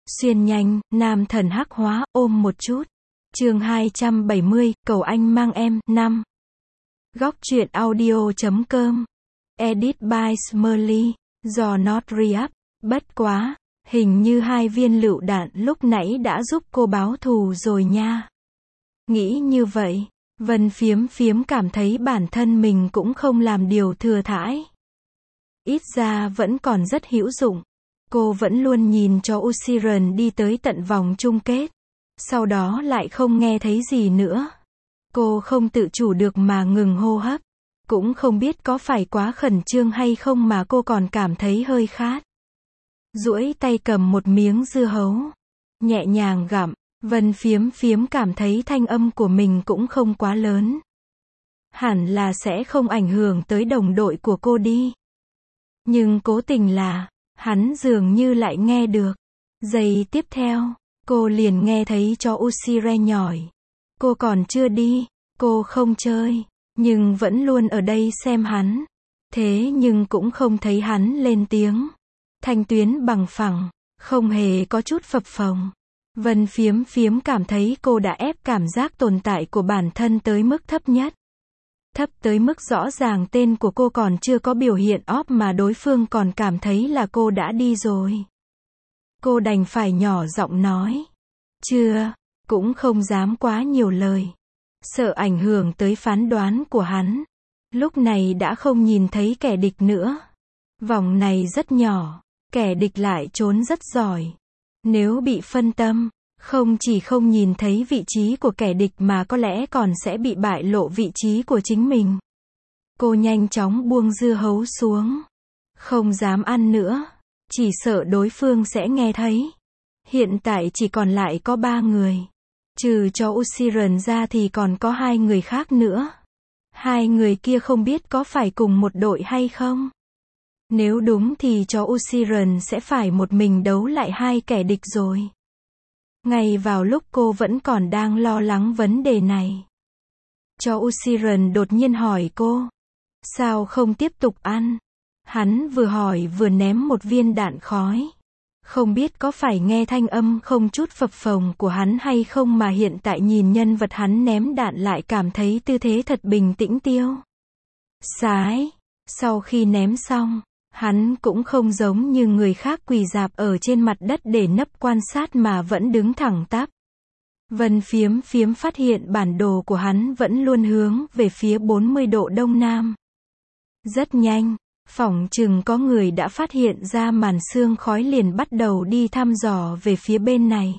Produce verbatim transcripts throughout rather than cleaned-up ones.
Xuyên nhanh, nam thần hắc hóa, ôm một chút. Chương hai trăm bảy mươi, cầu anh mang em, năm. Góc truyện audio chấm com. Edit by Smurly. Do not re-up. Bất quá, hình như hai viên lựu đạn lúc nãy đã giúp cô báo thù rồi nha. Nghĩ như vậy, Vân Phiếm Phiếm cảm thấy bản thân mình cũng không làm điều thừa thãi. Ít ra vẫn còn rất hữu dụng. Cô vẫn luôn nhìn cho Usiren đi tới tận vòng chung kết. Sau đó lại không nghe thấy gì nữa. Cô không tự chủ được mà ngừng hô hấp. Cũng không biết có phải quá khẩn trương hay không mà cô còn cảm thấy hơi khát. Duỗi tay cầm một miếng dưa hấu. Nhẹ nhàng gặm. Vân Phiếm Phiếm cảm thấy thanh âm của mình cũng không quá lớn. Hẳn là sẽ không ảnh hưởng tới đồng đội của cô đi. Nhưng cố tình là, hắn dường như lại nghe được. Giây tiếp theo, cô liền nghe thấy cho Usiren nhỏi. Cô còn chưa đi, cô không chơi, nhưng vẫn luôn ở đây xem hắn. Thế nhưng cũng không thấy hắn lên tiếng. Thanh tuyến bằng phẳng, không hề có chút phập phồng. Vân Phiếm Phiếm cảm thấy cô đã ép cảm giác tồn tại của bản thân tới mức thấp nhất. Thấp tới mức rõ ràng tên của cô còn chưa có biểu hiện off mà đối phương còn cảm thấy là cô đã đi rồi. Cô đành phải nhỏ giọng nói. Chưa, cũng không dám quá nhiều lời. Sợ ảnh hưởng tới phán đoán của hắn. Lúc này đã không nhìn thấy kẻ địch nữa. Vòng này rất nhỏ, kẻ địch lại trốn rất giỏi. Nếu bị phân tâm, không chỉ không nhìn thấy vị trí của kẻ địch mà có lẽ còn sẽ bị bại lộ vị trí của chính mình. Cô nhanh chóng buông dưa hấu xuống. Không dám ăn nữa. Chỉ sợ đối phương sẽ nghe thấy. Hiện tại chỉ còn lại có ba người. Trừ cho Usiren ra thì còn có hai người khác nữa. Hai người kia không biết có phải cùng một đội hay không. Nếu đúng thì cho Usiren sẽ phải một mình đấu lại hai kẻ địch rồi. Ngay vào lúc cô vẫn còn đang lo lắng vấn đề này. Cho Usiren đột nhiên hỏi cô. Sao không tiếp tục ăn? Hắn vừa hỏi vừa ném một viên đạn khói. Không biết có phải nghe thanh âm không chút phập phồng của hắn hay không mà hiện tại nhìn nhân vật hắn ném đạn lại cảm thấy tư thế thật bình tĩnh tiêu. Sái. Sau khi ném xong, hắn cũng không giống như người khác quỳ rạp ở trên mặt đất để nấp quan sát mà vẫn đứng thẳng tắp. Vân Phiếm Phiếm phát hiện bản đồ của hắn vẫn luôn hướng về phía bốn mươi độ đông nam. Rất nhanh, phỏng chừng có người đã phát hiện ra màn sương khói liền bắt đầu đi thăm dò về phía bên này.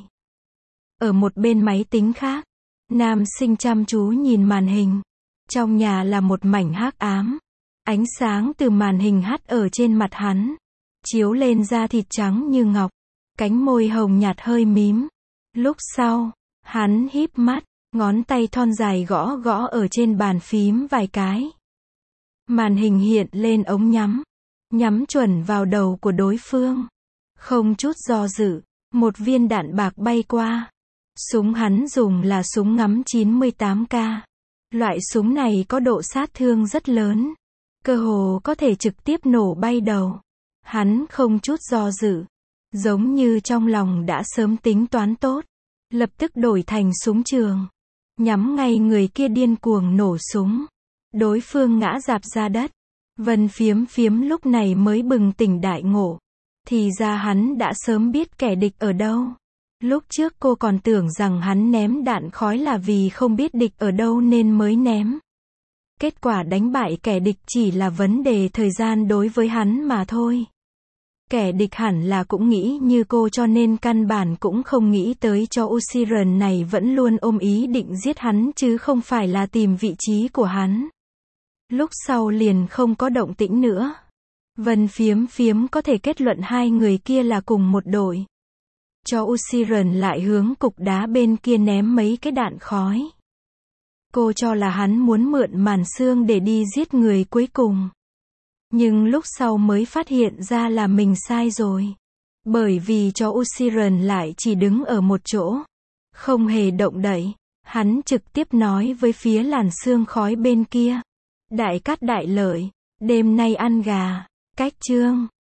Ở một bên máy tính khác, nam sinh chăm chú nhìn màn hình. Trong nhà là một mảnh hắc ám. Ánh sáng từ màn hình hắt ở trên mặt hắn, chiếu lên da thịt trắng như ngọc, cánh môi hồng nhạt hơi mím. Lúc sau, hắn híp mắt, ngón tay thon dài gõ gõ ở trên bàn phím vài cái. Màn hình hiện lên ống nhắm, nhắm chuẩn vào đầu của đối phương. Không chút do dự, một viên đạn bạc bay qua. Súng hắn dùng là súng ngắm chín mươi tám K. Loại súng này có độ sát thương rất lớn. Cơ hồ có thể trực tiếp nổ bay đầu. Hắn không chút do dự. Giống như trong lòng đã sớm tính toán tốt. Lập tức đổi thành súng trường. Nhắm ngay người kia điên cuồng nổ súng. Đối phương ngã rạp ra đất. Vân Phiếm Phiếm lúc này mới bừng tỉnh đại ngộ. Thì ra hắn đã sớm biết kẻ địch ở đâu. Lúc trước cô còn tưởng rằng hắn ném đạn khói là vì không biết địch ở đâu nên mới ném. Kết quả đánh bại kẻ địch chỉ là vấn đề thời gian đối với hắn mà thôi. Kẻ địch hẳn là cũng nghĩ như cô cho nên căn bản cũng không nghĩ tới cho Usiren này vẫn luôn ôm ý định giết hắn chứ không phải là tìm vị trí của hắn. Lúc sau liền không có động tĩnh nữa. Vân Phiếm Phiếm có thể kết luận hai người kia là cùng một đội. Cho Usiren lại hướng cục đá bên kia ném mấy cái đạn khói. Cô cho là hắn muốn mượn màn sương để đi giết người cuối cùng. Nhưng lúc sau mới phát hiện ra là mình sai rồi. Bởi vì cho Usiren lại chỉ đứng ở một chỗ. Không hề động đậy. Hắn trực tiếp nói với phía làn sương khói bên kia. Đại cát đại lợi. Đêm nay ăn gà. Cách chương.